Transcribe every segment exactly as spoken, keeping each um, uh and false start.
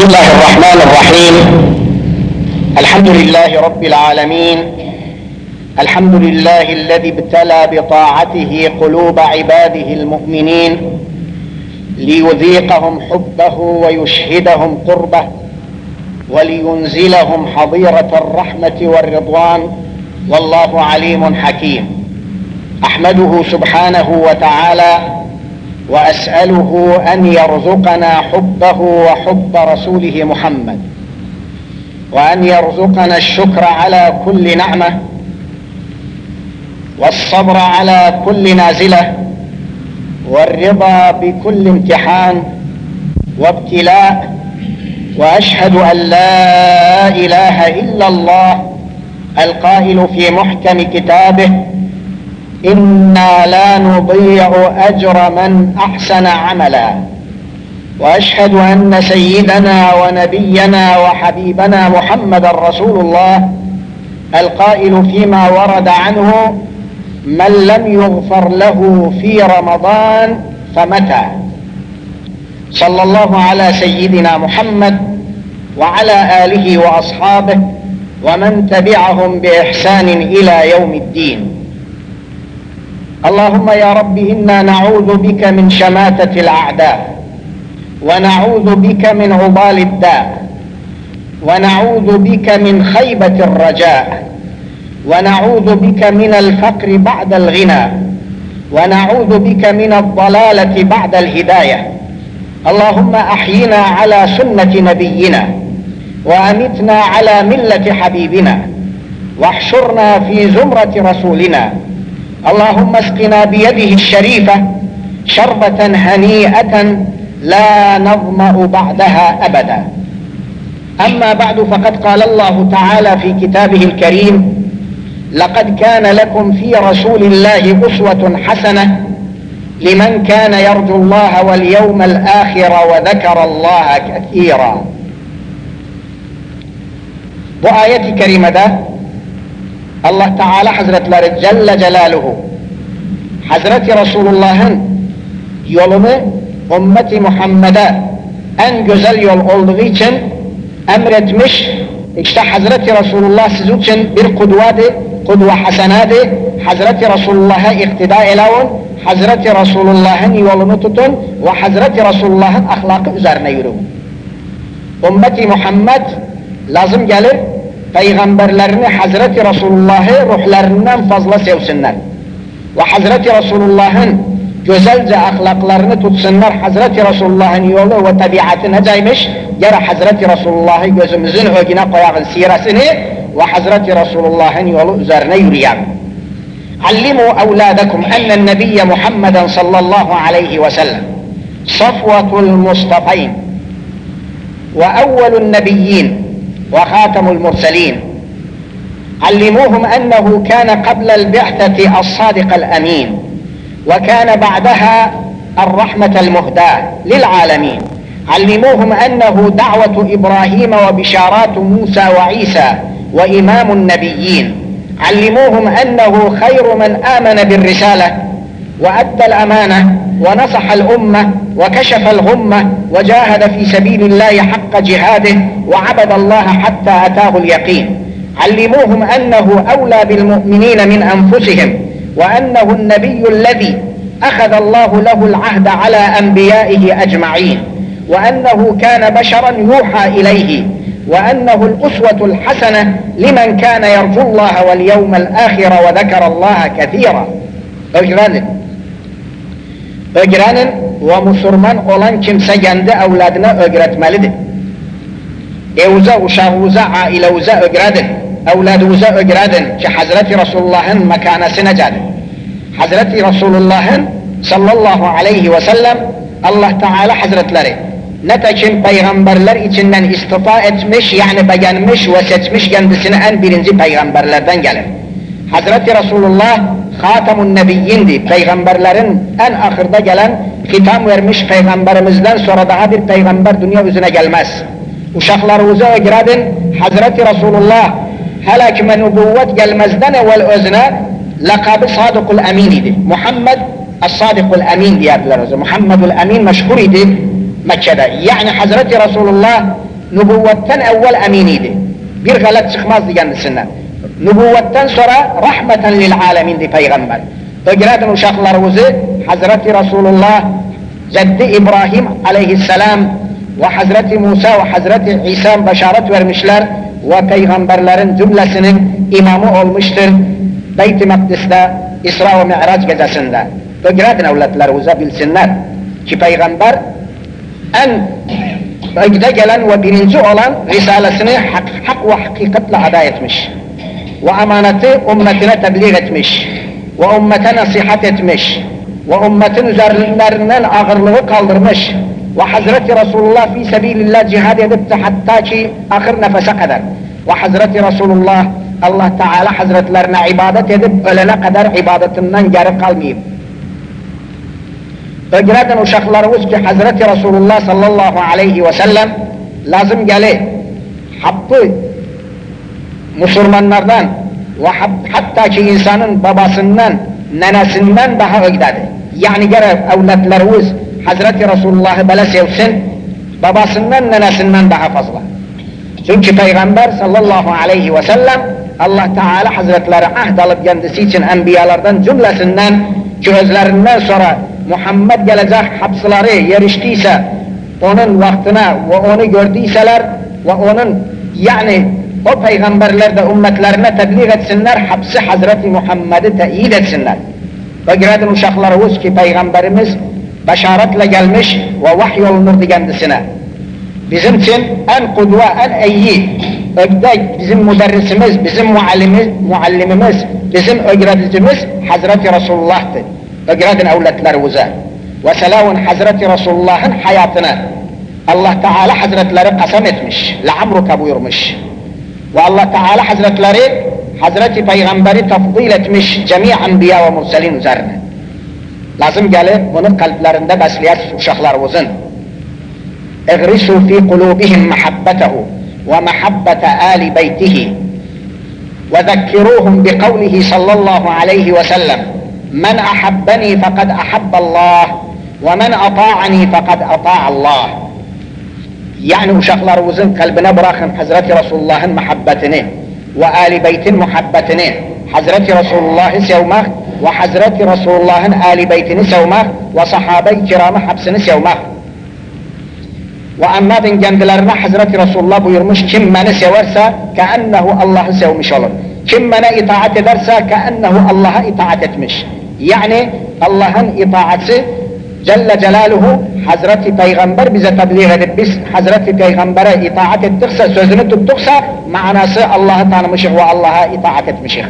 الله الرحمن الرحيم. الحمد لله رب العالمين، الحمد لله الذي ابتلى بطاعته قلوب عباده المؤمنين ليذيقهم حبه ويشهدهم قربه ولينزلهم حظيرة الرحمة والرضوان، والله عليم حكيم. أحمده سبحانه وتعالى وأسأله أن يرزقنا حبه وحب رسوله محمد، وأن يرزقنا الشكر على كل نعمة والصبر على كل نازلة والرضا بكل امتحان وابتلاء. وأشهد أن لا إله إلا الله القائل في محكم كتابه: إنا لا نضيع أجر من أحسن عملا. وأشهد أن سيدنا ونبينا وحبيبنا محمد رسول الله القائل فيما ورد عنه: من لم يغفر له في رمضان فمتى. صلى الله على سيدنا محمد وعلى آله وأصحابه ومن تبعهم بإحسان إلى يوم الدين. اللهم يا رب إنا نعوذ بك من شماتة الأعداء، ونعوذ بك من عضال الداء، ونعوذ بك من خيبة الرجاء، ونعوذ بك من الفقر بعد الغنى، ونعوذ بك من الضلالة بعد الهداية. اللهم أحينا على سنة نبينا، وأمتنا على ملة حبيبنا، واحشرنا في زمرة رسولنا. اللهم اسقنا بيده الشريفة شربة هنيئة لا نظمأ بعدها أبدا. أما بعد، فقد قال الله تعالى في كتابه الكريم: لقد كان لكم في رسول الله أسوة حسنة لمن كان يرجو الله واليوم الآخر وذكر الله كثيرا. وآية كريمة الله تعالى حضرتler Celle Celaluhu Hazreti Resulullah'ın yolunu ümmeti Muhammed'e en güzel yol olduğu için emretmiş. İşte Hazreti Resulullah sizin için bir kudvadır, kudve hasenadır. Hazreti Resulullah'a iktida edin, Hazreti Resulullah'ın yolunu tutun ve Hazreti Resulullah'ın ahlakı üzerine yürüyün. Ümmeti Muhammed lazım gelir, peygamberlerini, Hazreti Resulullah'ı ruhlarından fazla sevsinler. Ve Hazreti Resulullah'ın güzelce ahlaklarını tutsunlar. Hazreti Resulullah'ın yolu ve tabiatı necaymış? Yara Hazreti Resulullah'ı gözümüzün önüne koyalım siresini ve Hazreti Resulullah'ın yolu üzerine yürüyelim. Allimu evladakum ennen nebiyye Muhammeden sallallahu aleyhi ve sellem safvatul mustafayn ve evvelun nebiyyin وخاتم المرسلين. علموهم أنه كان قبل البعثة الصادق الأمين، وكان بعدها الرحمة المهداة للعالمين. علموهم أنه دعوة إبراهيم وبشارات موسى وعيسى وإمام النبيين. علموهم أنه خير من آمن بالرسالة وأدى الأمانة ونصح الأمة وكشف الغمة وجاهد في سبيل الله حق جهاده وعبد الله حتى أتاه اليقين. علموهم أنه أولى بالمؤمنين من أنفسهم، وأنه النبي الذي أخذ الله له العهد على أنبيائه أجمعين، وأنه كان بشرا يوحى إليه، وأنه الأسوة الحسنة لمن كان يرجو الله واليوم الآخر وذكر الله كثيرا. Öğrenin. Öğrenin ve Müslüman olan kimse kendi evladına öğretmelidir. Evuza, uşağınıza, ailenize öğretin. Evladınıza öğretin ki Hazreti Resulullah'ın mekanesi necedir? Hazreti Resulullah'ın sallallahu aleyhi ve sellem Allah Teala Hazretleri netekim peygamberler içinden istifa etmiş, yani beğenmiş ve seçmiş kendisini en birinci peygamberlerden gelir. Hazreti Resulullah Hatamun Nebiyyindi, peygamberlerin en ahırda gelen, hitam vermiş peygamberimizden sonra daha bir peygamber dünya yüzüne gelmez. Uşaklarınıza öğretin, Hazreti Resulullah hele ki nübüvvet gelmezden evvel özüne lakabı Sadıkul Emin idi. Muhammed Es-Sadıkul Emin diyerdiler. Muhammedul Emin meşhur idi Mekke'de. Yani Hazreti Resulullah nübüvvetten evvel eminiydi. Bir galat çıkmazdı kendisinden. Nübüvvetten sonra rahmeten lil alemindi peygamber. Ögredin uşaklarımızı Hazreti Resulullah, Ceddi İbrahim aleyhisselam ve Hazreti Musa ve Hazreti İsa başaret vermişler ve peygamberlerin cümlesinin imamı olmuştur. Beyt-i Makdis'te İsra ve Mi'raç gecesinde. Ögredin evlatlarımıza bilsinler ki peygamber en önde gelen ve birinci olan risalesini hak, hak ve hakikatle ada etmiş. Ve amaneti ümmetine tebliğ etmiş. Ve ümmete nasihat etmiş. Ve ümmetin üzerlerinden ağırlığı kaldırmış. Ve Hazreti Resulullah fi sebilillah cihad edip de hatta ki ahir nefese kadar. Ve Hazreti Resulullah Allah Teala Hazretlerine ibadet edip ölene kadar ibadetinden geri kalmayıp. Ögredin uşaklarımız ki Hazreti Resulullah sallallahu aleyhi ve sellem lazım geli hakkı Müslümanlardan ve hatta ki insanın babasından, nenesinden daha ögdedi. Yani gerek evlatlarımız Hazreti Resulullah'ı böyle sevsin, babasından, nenesinden daha fazla. Çünkü Peygamber sallallahu aleyhi ve sellem Allah Teala Hazretleri ahd alıp kendisi için enbiyalardan cümlesinden ki özlerinden sonra Muhammed gelecek hapsıları yeriştiyse onun vaktine ve onu gördüyseler ve onun yani o peygamberler de ümmetlerine tebliğ etsinler, hapsi Hazreti Muhammed'i teyit etsinler. Ve giredin uşaklarımız ki peygamberimiz başaretle gelmiş ve vahiy olunurdu kendisine. Bizim için en kudve, en iyi ögde bizim müderrisimiz, bizim muallimimiz, muallimimiz, bizim ögredicimiz Hazreti Resulullah'tı. Ögredin evletlerimize ve selavun Hazreti Resulullah'ın hayatını Allah Teala Hazretleri kasem etmiş, la'amruka buyurmuş. Ve Allah Teala Hazretleri Hazreti Peygamberi tafdil etmiş cemi enbiya ve murselin üzerine. Lazım gelir bunu kalplerinde besleyet uşaklarımızın. اغرسوا في قلوبهم محبته ومحبة آل بيته وذكروهم بقوله صلى الله عليه وسلم من أحبني فقد أحب الله ومن أطاعني فقد أطاع الله. Yani uşaklarımızın kalbine bırakın Hazreti Resulullah'ın muhabbetini ve Ali Beyt'in muhabbetini, Hazreti Resulullah'ı sevmek ve Hazreti Resulullah'ın Ali Beyt'ini sevmek ve sahabe-i kiramı hepsini sevmek. Ve anladın kendilerine Hazreti Resulullah buyurmuş, kim beni severse keennehu Allah'ı sevmiş olur. Kim bana itaat ederse keennehu Allah'a itaat etmiş. Yani Allah'ın itaati Celle Celaluhu Hazreti Peygamber bize tebliğ edip biz Hazreti Peygamber'e itaat ettikse, sözünü tuttuksa manası Allah'ı tanımışız ve Allah'a itaat etmişiz.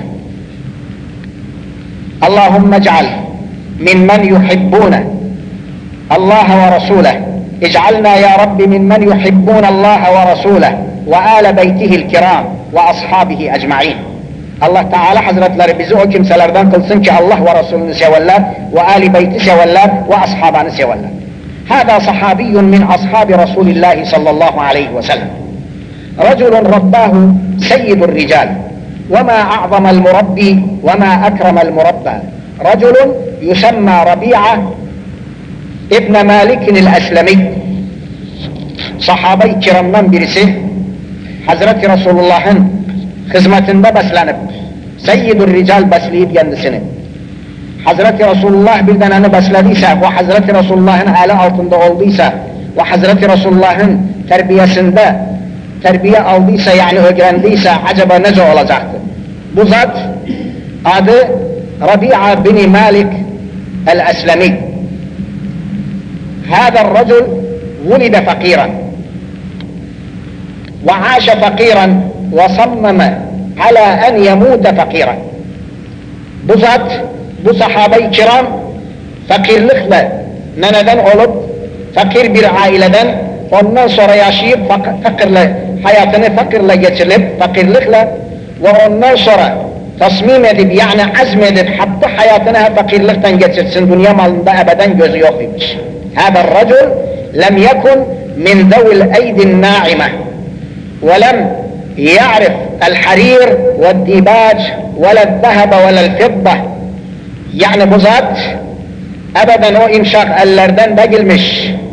Allahümme ceal mimmen yuhibbune Allah ve Resuleh. اجعلنا يا رب ممن يحبون الله ورسوله وآل بيته الكرام وأصحابه أجمعين. Allah Teala Hazretleri bizi o kimselerden kılsın ki Allah ve Resulünü severler ve Ali Beyti severler ve ashabını severler. Hâdâ sahabiyyun min ashabi Resulillahi sallallahu aleyhi ve sellem. Raculun rabbâhu seyyidul rical ve mâ a'zamel murabbi ve mâ akremel murabba. Raculun yusemma Rabi'a İbn Malik'in el-Eslemi, sahabe-i kiramdan birisi, Hazreti Resulullah'ın hizmetinde beslenip, Seyyid-ül Rical besleyip kendisini, Hazreti Resulullah bir deneni beslediyse ve Hazreti Resulullah'ın eli altında olduysa ve Hazreti Resulullah'ın terbiyesinde terbiye aldıysa yani öğrendiyse acaba nece olacaktı? Bu zat adı Rabi'a bin Malik el-Eslemi. هذا الرجل ولد فقيرا وعاش فقيرا وصمم على أن يموت فقيرا. Bu zat, bu sahabe-i kiram fakirlikle neneden olup fakir bir aileden ondan sonra yaşayıp fakirle hayatını fakirle geçirip fakirlikle ve ondan sonra tasmim edip yani azmedip hatta hayatını hep fakirlikten geçirsin, dünya malında ebeden gözü yok imiş. هذا الرجل لم يكن من ذوي الأيدي الناعمة ولم يعرف الحرير والديباج ولا الذهب ولا الفضة. Yani bu zat ebeden o imşak ellerden değilmiş.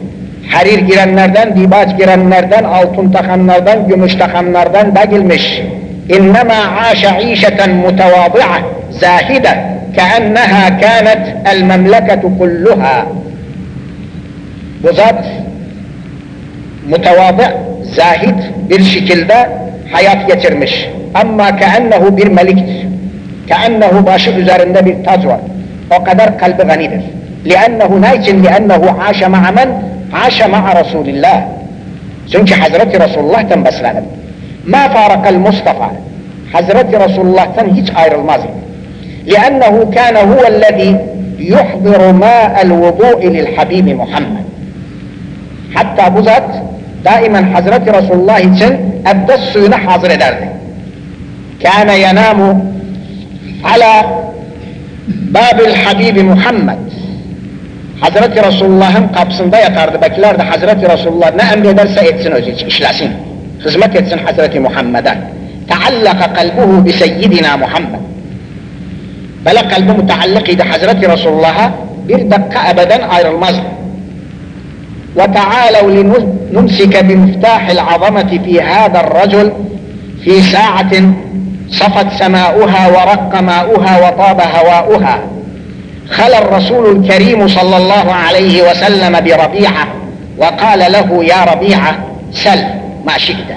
harir girenlerden, dibaç girenlerden, altın takanlardan, gümüş takanlardan değilmiş. İnnemâ âşe işeten mutevâdı'a zâhide keenneha kânet el memleketu kulluha. Bu zat mutevâdı, zahid bir şekilde hayat geçirmiş. Ama keennehu bir meliktir. Keennehu başı üzerinde bir tac var. O kadar kalbi ganidir. لأنه نايجن لأنه عاش مع من؟ عاش مع رسول الله. Çünkü Hazreti Resulullah'tan beslenir. Ma farakal Mustafa. Hazreti Resulullah'tan hiç ayrılmaz. لأنه كان هو الذي يحضر ماء الوضوء للحبيب محمد. Hatta bu zat daimen Hazreti Resulullah için abdest suyunu hazır ederdi. كان ينام على باب الحبيب محمد. Hazreti Resulullah'ın kapısında yatardı, beklerdi Hazreti Resulullah ne emrederse etsin özü, işlesin, hizmet etsin Hazreti Muhammed'e. Teallaka kalbuhu bi seyyidina Muhammed. Böyle kalbi müteallik idi Hazreti Resulullah'a, bir dakika ebeden ayrılmazdı. Ve teâlev linumsike bimiftâhil azameti fi hâdar racul fi sa'atin safat semâuha ve rakka mâuha ve tâbe havâuha. خلى الرسول الكريم صلى الله عليه وسلم بربيعة وقال له يا ربيعة سل ما شئت.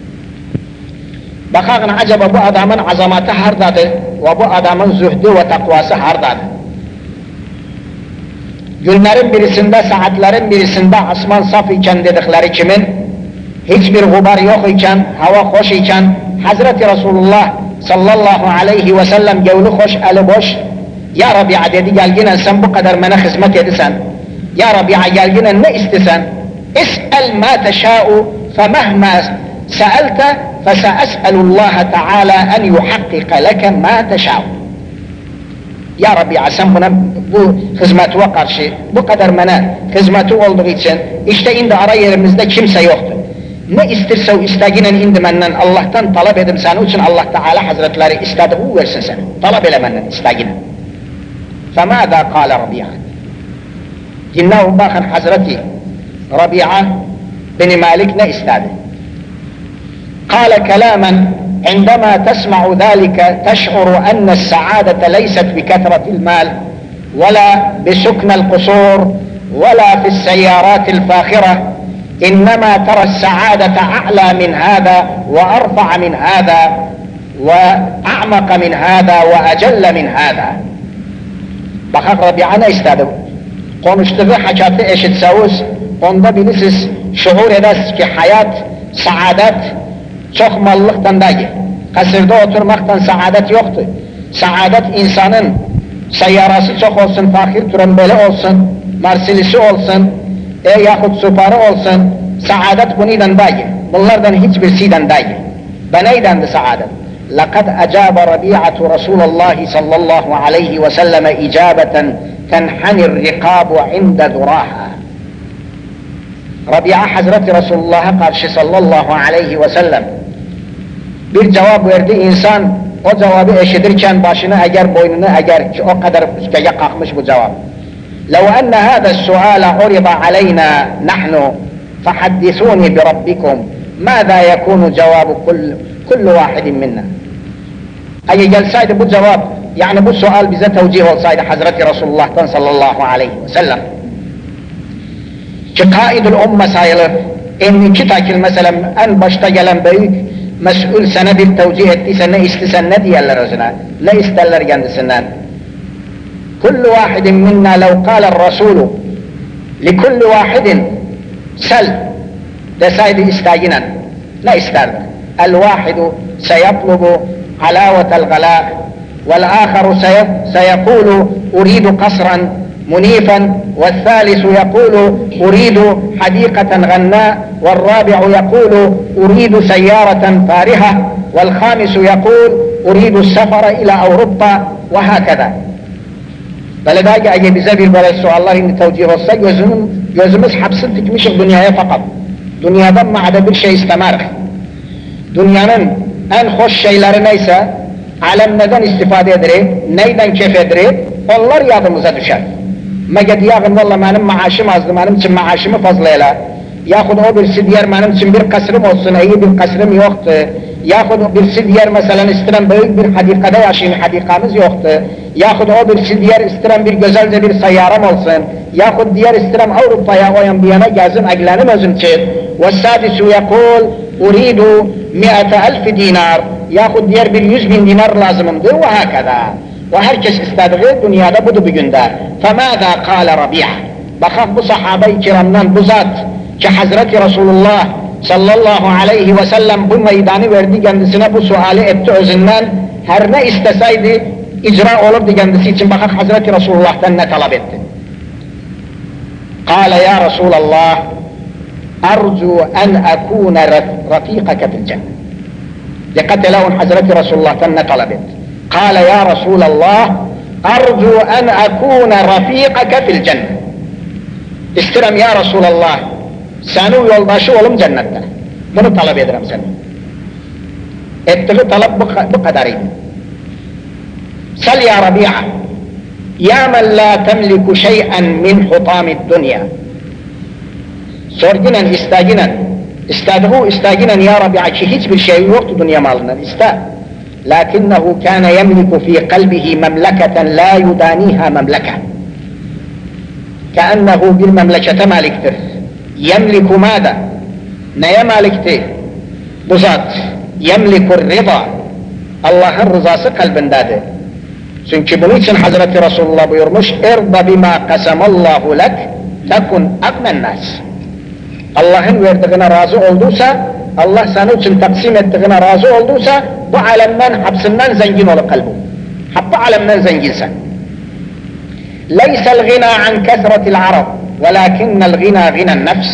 Bakın acaba bu adamın azamatı hardadır ve bu adamın zühdü ve takvası hardadır. Günlerin birisinde, saatlerin birisinde asman saf iken dedikleri kimin, hiçbir gubar yok iken, hava hoş iken, Hazreti Resulullah sallallahu aleyhi ve sellem gevli hoş, eli boş, Ya Rabia dedi, gelginen sen bu kadar bana hizmet edisen, Ya Rabia gelginen ne istesen, is'el ma teşâ'u femehmâ se'elte fese'es'elullâhe teâlâ en yuhakkike leke ma teşâ'u. Ya Rabia sen buna, bu hizmetine karşı, bu kadar bana hizmeti olduğu için, işte indi ara yerimizde kimse yoktu. Ne istirse o isteginen indi menden Allah'tan talep edim seni için Allah Teala Hazretleri istedi o versin seni. Talep ele menden isteginen. فماذا قال ربيعة؟ dinleyin bakın Hazreti Rabi'a bin Malik ne istedi? قال كلاما عندما تسمع ذلك تشعر أن السعادة ليست بكثرة المال ولا بسكن القصور ولا في السيارات الفاخرة إنما ترى السعادة أعلى من هذا وأرفع من هذا وأعمق من هذا وأجل من هذا. Bakın Rabi'a ne istedi? Konuştuğu hakikati eşitseniz, onda bilirsiniz, şuur edersiniz ki hayat, saadet çok mallıktan değil. Kasırda oturmaktan saadet yoktu. Saadet insanın seyyarası çok olsun, fakir trembeli olsun, marsilisi olsun, e yahut suparı olsun, saadet buniden değil. Bunlardan hiçbirisinden değil. Ve neydendi saadet? لقد أجاب ربيعة رسول الله صلى الله عليه وسلم إجابة تنحني الرقاب عند ذراها. Rabia Hazreti Resulullah'a karşı sallallahu aleyhi ve sellem bir cevap verdi, insan o cevabı eşitirken başını eğer, boynunu eğer ki o kadar üsteye kalkmış bu cevap. لو أن هذا السؤال عرض علينا نحن فحدثوني بربكم ماذا يكون جواب كل كل واحد منا. Eğer gelseydi bu cevap, yani bu sual bize tevcih olsaydı Hazreti Resulullah'tan sallallahu aleyhi ve sellem ki kaidül umme sayılır, en iki takil mesela en başta gelen büyük mesul sana bir tevcih ettiyse ne istesen ne diyorlar özüne, ne isterler kendisinden. Kullu vahidin minna lev kâler rasûlü li kulli vahidin sel deseydi istaginen ne isterdi? El vahidu seyatlubu halavetel galâ vel âkharu seyekûlu uridu kasran منيفا والثالث يقول أريد حديقة غناء والرابع يقول أريد سيارة فارهة والخامس يقول أريد السفر إلى أوروبا وهكذا. فلذلك أجي بزبير böyle sualların tevcih olsa gözüm, gözümüz hapsın dikmişik dünyaya fakat. Dünyadan ma'ada bir şey istemerik. Dünyanın en hoş şeyleri neyse, alem neden istifade edilir, neyden keyif edilir, onlar yadımıza düşer. Mege diyağın valla benim maaşım azdı, benim için maaşımı fazlayla. Yahut o birisi diğer benim için bir kasrım olsun, iyi bir kasrım yoktu. Yahut o birisi diğer mesela isteyen büyük bir hadikada yaşayın, hadikamız yoktu. Yahut o birisi diğer isteyen bir güzelce bir sayyaram olsun. Yahut diğer isteyen Avrupa'ya oyan bir yana gezin, aglanım özüm için. وَالسَّادِسُ يَقُولُ اُرِيدُ مِئَةَ أَلْفِ dinar. Yahut diğer bir yüz bin dinar lazımımdır ve hakeza. Ve herkes istediği dünyada budur bir günde. فَمَاذَا قَالَ رَبِيعَ. Bakın bu sahabe-i kiramdan bu zat ki Hazreti Resulullah sallallahu aleyhi ve sellem bu meydanı verdi kendisine, bu suali etti özünden, her ne isteseydi icra olurdu kendisi için. Bakın Hazreti Resulullah'tan ne talep etti. قال يا رسول الله أرجو أن أكون رفيقك في الجنة. dikkat edin Hazreti Resulullah'tan ne talep etti. قال يا رسول الله أرجو أن أكون رفيقك في الجنة. İsterim ya Resulallah, senin yoldaşı olum cennette. Bunu talep ederim seni. Ettiği talep bu, bu kadarıydı. Sel ya Rabi'a, ya men la temliku şey'en min hutamid dünya. Sorginen, istaginen, istediğu istaginen ya Rabi'a ki hiçbir şey yoktu dünya malından, iste. Lakinnehu kâne yemliku fi kalbihi memleketen la yudaniha memleke. Keennehu bir memlekete maliktir. Yemliku mâda? Neye malikti? Bu zat. Yemlikur rıza. Allah'ın rızası kalbindedir. Çünkü bunun için Hazreti Resulullah buyurmuş, اِرْضَ بِمَا قَسَمَ اللّٰهُ لَكْ تَكُنْ اَقْنَ النَّاسِ. Allah'ın verdiğine razı olduysa, Allah senin için taksim ettiğine razı olduysa, bu alemden, hapsinden zengin olur kalbin. Hatta alemden zenginsen. لَيْسَ الْغِنَى عَنْ كَثْرَةِ الْعَرَبِ وَلَكِنَّ الْغِنَى غِنَى النَّفْسِ.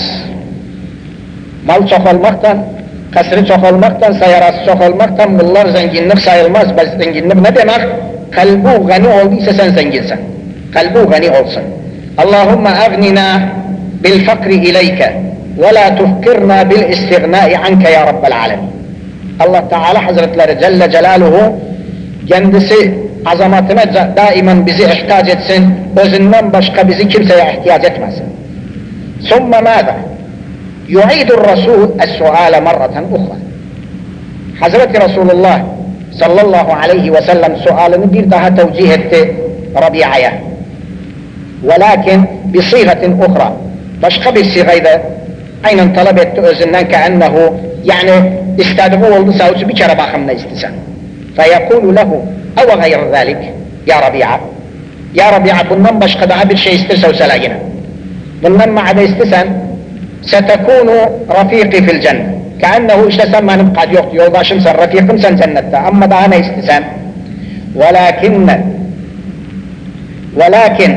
Mal çok olmaktan, kasrı çok olmaktan, sayarası çok olmaktan bunlar zenginlik sayılmaz. Zenginlik ne demek? Kalbu gani olduysa sen zenginsen. Kalbu gani olsun. Allahümme agnina bil fakri ileyke ve la tufkirna bil istighnai anke ya Rabbel alemin. Allah Teala Hazretleri Celle Celaluhu kendisi azametine daimen bizi ihtiyaç etsin, özünden başka bizi kimseye ihtiyaç etmesin. Sümme mâذا? Yu'idur Resul es-suâle marraten ukhra. Hazreti Resulullah sallallahu aleyhi ve sellem sualını bir daha tevcih etti Rabia'ya. Velakin bi sigatin ukhra. Başka bir sigayla aynen talep etti özünden keennehu, yani istediği oldu savcı bir kere bakımla istesen. Feyekulu lehu ev gayr zalik ya Rabia. Ya Rabia bundan başka daha bir şey isterse o selagine. Bundan ma'ada istesen setekunu rafiki fil cennet. Keennehu işte sen benim kad yoktu, yoldaşım sen, rafikim sen cennette. Ama daha ne istesen? Velakinne Velakin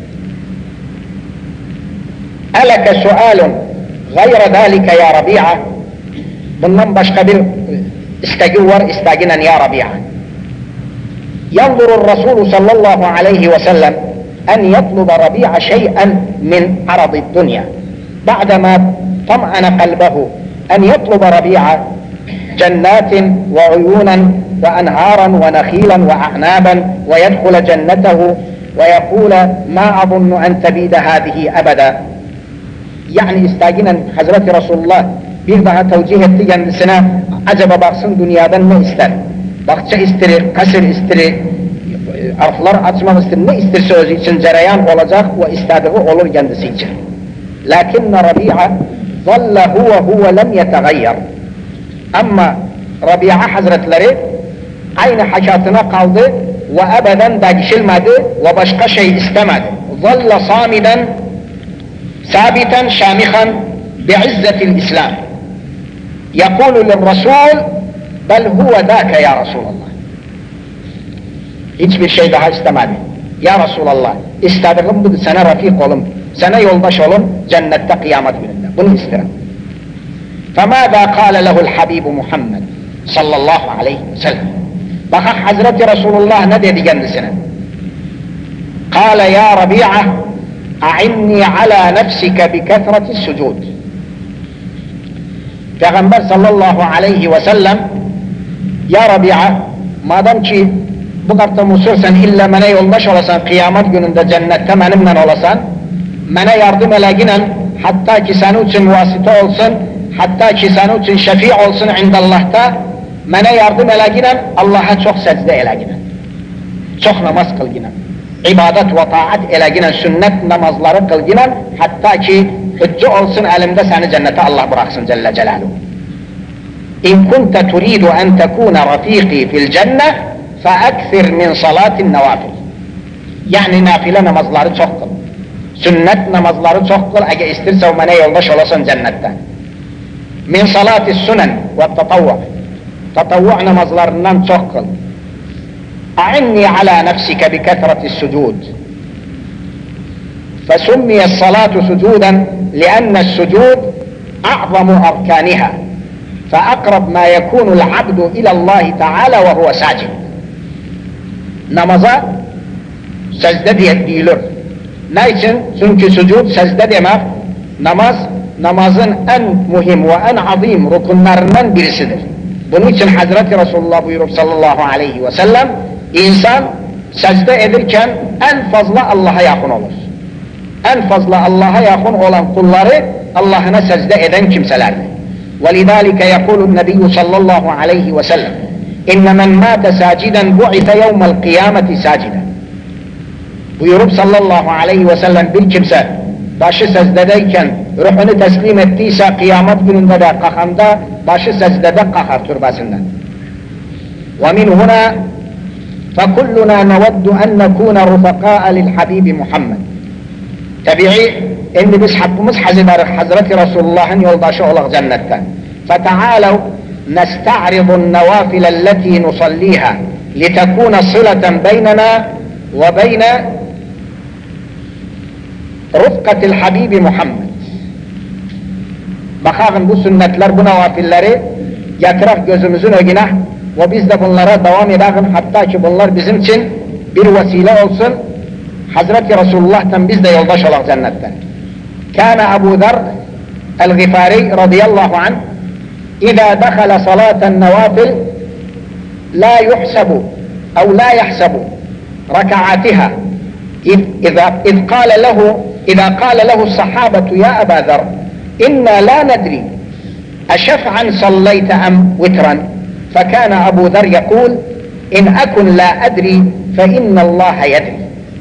eleke sualun gayre zalike ya Rabia. Bundan başka bir isteği var, istaginen ya Rabia. Yanzurur Resulü sallallahu aleyhi ve sellem en yatluba Rabia şey'en min aradi dünya. Ba'dema tam'ana kalbehu en yatluba Rabia cennatin ve uyunan ve enharan ve nakhilan ve a'naban ve yedhule cennetehu ve yekule ma azunnu en tebide hâzihi ebeda. Yani istaginen Hazreti Resulullah bir daha tevcih etti kendisine, acaba baksın dünyadan ne ister? Bahçe istirir, kasır istirir, arflar açmak istirir, ne isterse özü için cereyan olacak ve istediği olur kendisi için. Lakinne Rabi'a zalla huve huve lem yetegayyar. Ama Rabi'a Hazretleri aynı hakatına kaldı ve ebeden değişilmedi ve başka şey istemedi. Zalla samiden, sabiten, şamihan bi'izzetil İslam. Yekulu lirrasul bel huve zâke ya Resulallah. Hiçbir şey daha istemedi. Ya Resulallah, istediğim budur, sana rafik olum, sana yoldaş olum, cennette kıyamet gününde. Bunu isterim. فَمَاذَا قَالَ لَهُ الْحَبِيبُ Muhammed sallallahu aleyhi ve sellem. Bakın Hazreti Resulullah ne dedi kendisine? قَالَ يَا رَبِيعَ اَعِنِّي عَلَى نَفْسِكَ بِكَثْرَةِ السُّجُودِ. Peygamber sallallahu aleyhi ve sellem, ya Rabia, madem ki bu kadar musursan illa mene yoldaş olasan, kıyamet gününde cennette benimle olasan, mene yardım eleginen, hatta ki senin için vasıta olsun, hatta ki senin için şefi olsun indallah'ta, mene yardım eleginen, Allah'a çok secde eleginen, çok namaz kılginen, ibadet ve taat eleginen, sünnet namazları kılginen, hatta ki hüccü olsun elimde seni cennete Allah bıraksın Celle Celaluhu. İn kunte turidu en tekune rafiqi fil cennet, فَاَكْثِرْ مِنْ صَلَاتِ النَّوَافِلِ. Yani nafile namazları çok kıl. Sünnet namazları çok kıl, eğer istirse o mene yoldaş olasın cennette. Min salati sünen ve tatavvu. Tatavvu namazlarından çok kıl. A'inni ala nefsike bi kethrati sucud. فَسُمِّيَ الصَّلَاةُ سُجُودًا لِأَنَّ السُّجُودَ أَعْظَمُ أَرْكَانِهَا فَأَقْرَبْ مَا يَكُونُ الْعَبْدُ إِلَى اللّٰهِ تَعَالَى وَهُوَ سَاجِدٌ. Namaza secde diye diyor. Ne için? Çünkü sucud secde demek, namaz, namazın en mühim ve en azim rukunlarından birisidir. Bunun için Hazreti Resulullah buyurup sallallahu aleyhi ve sellem, insan secde ederken en fazla Allah'a yakın olur. En fazla Allah'a yakın olan kulları Allah'ına secde eden kimselerdir. وَلِذَٰلِكَ يَقُولُ النَّبِيُّ sallallahu aleyhi ve sellem اِنَّ مَنْ مَاتَ سَاجِدًا بُعِثَ يَوْمَ الْقِيَامَةِ سَاجِدًا. Buyurup sallallahu aleyhi ve sellem, bir kimse başı secdedeyken ruhunu teslim ettiyse kıyamet gününde de kalkanda başı secdede kalkar türbesinden. وَمِنْ هُنَا فَكُلُّنَا نَوَدُّ أَنْ نَكُونَ رُفَقَاءَ لِلْحَبِيبِ محمد. Tabii, şimdi biz hakkımız Hazreti Resulullah'ın yoldaşı olak cennette. فَتَعَالَوْا نستعرض النوافل التي نصليها لتكون صلة بيننا وبين رفقة الحبيب محمد. Bakın bu sünnetler, bu navafilleri getirak gözümüzün önüne ve biz de bunlara devam edelim, hatta ki bunlar bizim için bir vesile olsun, Hazreti Resulullah'tan biz de yoldaş olak cennette. Kâne Ebu Zer el-Gifari radıyallahu anh إذا دخل صلاة النوافل لا يحسب أو لا يحسب ركعاتها إذ, إذا إذ قال له إذا قال له الصحابة يا أبا ذر إنا لا ندري أشفعا صليت أم وترا فكان أبو ذر يقول إن أكن لا أدري فإن الله يدري.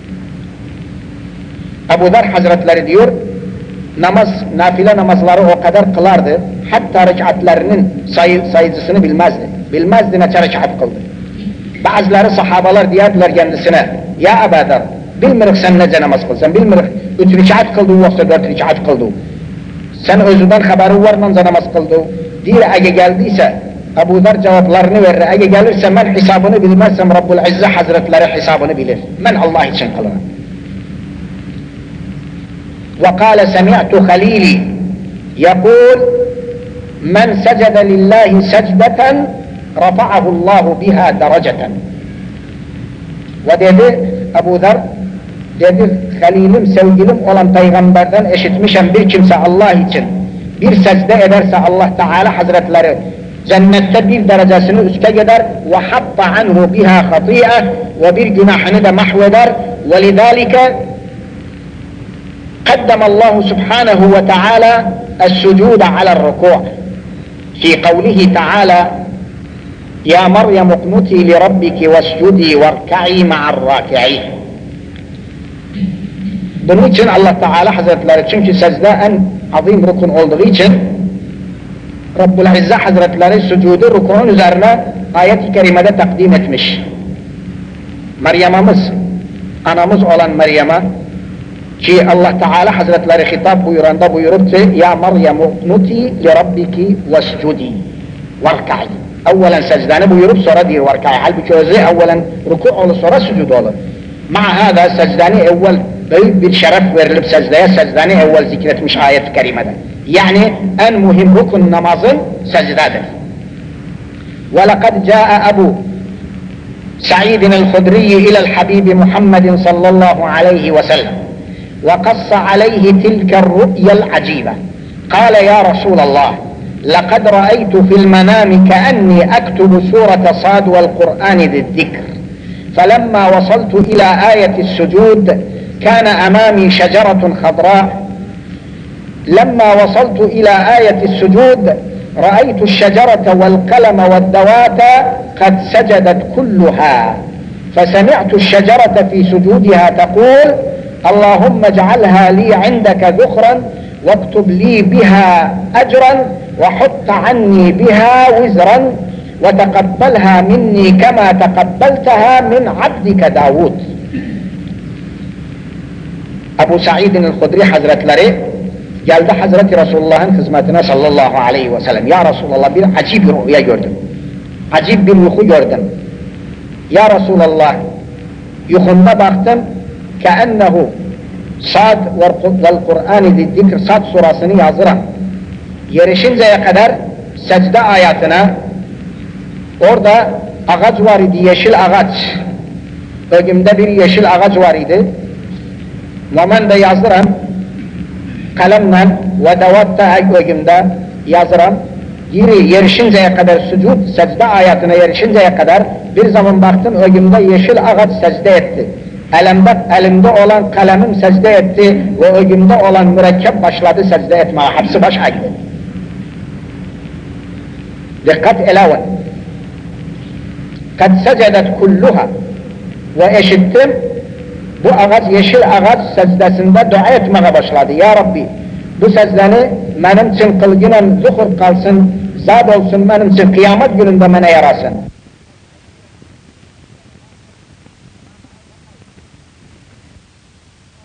Ebu Zer Hazretleri diyor, namaz, nafile namazları o kadar kılardı, hatta rekatlerinin sayı, sayıcısını bilmezdi. Bilmezdi neçe rekat kıldı. Bazıları sahabalar diyardılar kendisine, ya Ebu Zer, bilmirik sen nece namaz kılsan, bilmirik üç rekat kıldı yoksa dört rekat kıldı. Sen özünden haberi var nece namaz kıldı. Diye eğer geldiyse, Ebu Zer cevaplarını verir, eğer gelirse ben hesabını bilmezsem Rabbul İzze Hazretleri hesabını bilir. Ben Allah için kılırım. وقال سمعت خليلي يقول من سجد لله سجدة رفعه الله بها درجة. Ve dedi Ebu Zer, dedi halilim, sevgilim olan peygamberden eşitmişem, bir kimse Allah için bir secde ederse Allah Teala Hazretleri cennette bir derecesini üste gider ve hatta anhu biha hati'e ve bir günahını da mahveder. Ve lidâlike قدم الله سبحانه وتعالى السجود على الركوع في قوله تعالى يا مريم اقنتي لربك واسجدي واركعي مع الراكعين. Bunun için Allah Teala Hazretleri, çünkü secde en azim rukun olduğu için Rabbul İzze Hazretleri sucudu rukunun üzerine ayet-i kerimede takdim etmiş. Meryem'imiz, anamız olan Meryem'e ki Allah Teala Hazretleri hitap buyuranda buyurup ki ya Meryem uknuti li rabbiki vescudi varka'i. Evvelen secdeni buyurup sonra diyor varka'i. Halbuki özü evvelen ruku olur sonra sucud olur. Ma'a hâdâ secdeni evvel büyük bir şeref verilip secdeye, secdeni evvel zikretmiş ayet-i kerimede. Yani en mühim rukun namazın secdedir. Ve lekad câe Ebu Sa'idin el-Hudriyi ilel Habibi Muhammedin sallallahu aleyhi ve sellem وقص عليه تلك الرؤيا العجيبة قال يا رسول الله لقد رأيت في المنام كأني أكتب سورة صاد والقرآن ذي الذكر فلما وصلت إلى آية السجود كان أمامي شجرة خضراء. لما وصلت إلى آية السجود رأيت الشجرة والقلم والذوات قد سجدت كلها، فسمعت الشجرة في سجودها تقول: اللهم اجعلها لي عندك ذخرا واكتب لي بها أجرا وحط عني بها وزرا وتقبلها مني كما تقبلتها من عبدك داود. Ebu Sa'id'in el-Hudri Hazretleri geldi Hazreti Resulullah'ın hizmetine sallallahu aleyhi ve sellem. Ya Resulallah, bir acib bir rüya gördüm. Acib bir yuhu gördüm. Ya Resulallah, yuhumda baktım keennehu Sad vel Kur'an-ı zikr Sad surasını yazıram. Yerişinceye kadar secde ayetine, orada ağaç var idi, yeşil ağaç. Önümde bir yeşil ağaç var idi. Ve ben de yazıram, kalemle ve devatta önümde yazıram. Yeri yerişinceye kadar sucud, secde ayetine yerişinceye kadar bir zaman baktım önümde yeşil ağaç secde etti. Elimde, elimde olan kalemim secde etti ve önümde olan mürekkep başladı secde etmeye. Hepsi baş etti. Dikkat elevin. Kad secedet kulluha. Ve eşittim, bu ağaç, yeşil ağaç secdesinde dua etmeye başladı. Ya Rabbi, bu secdeni benim için kılginen zuhur kalsın, zat olsun benim için, kıyamet gününde bana yarasın.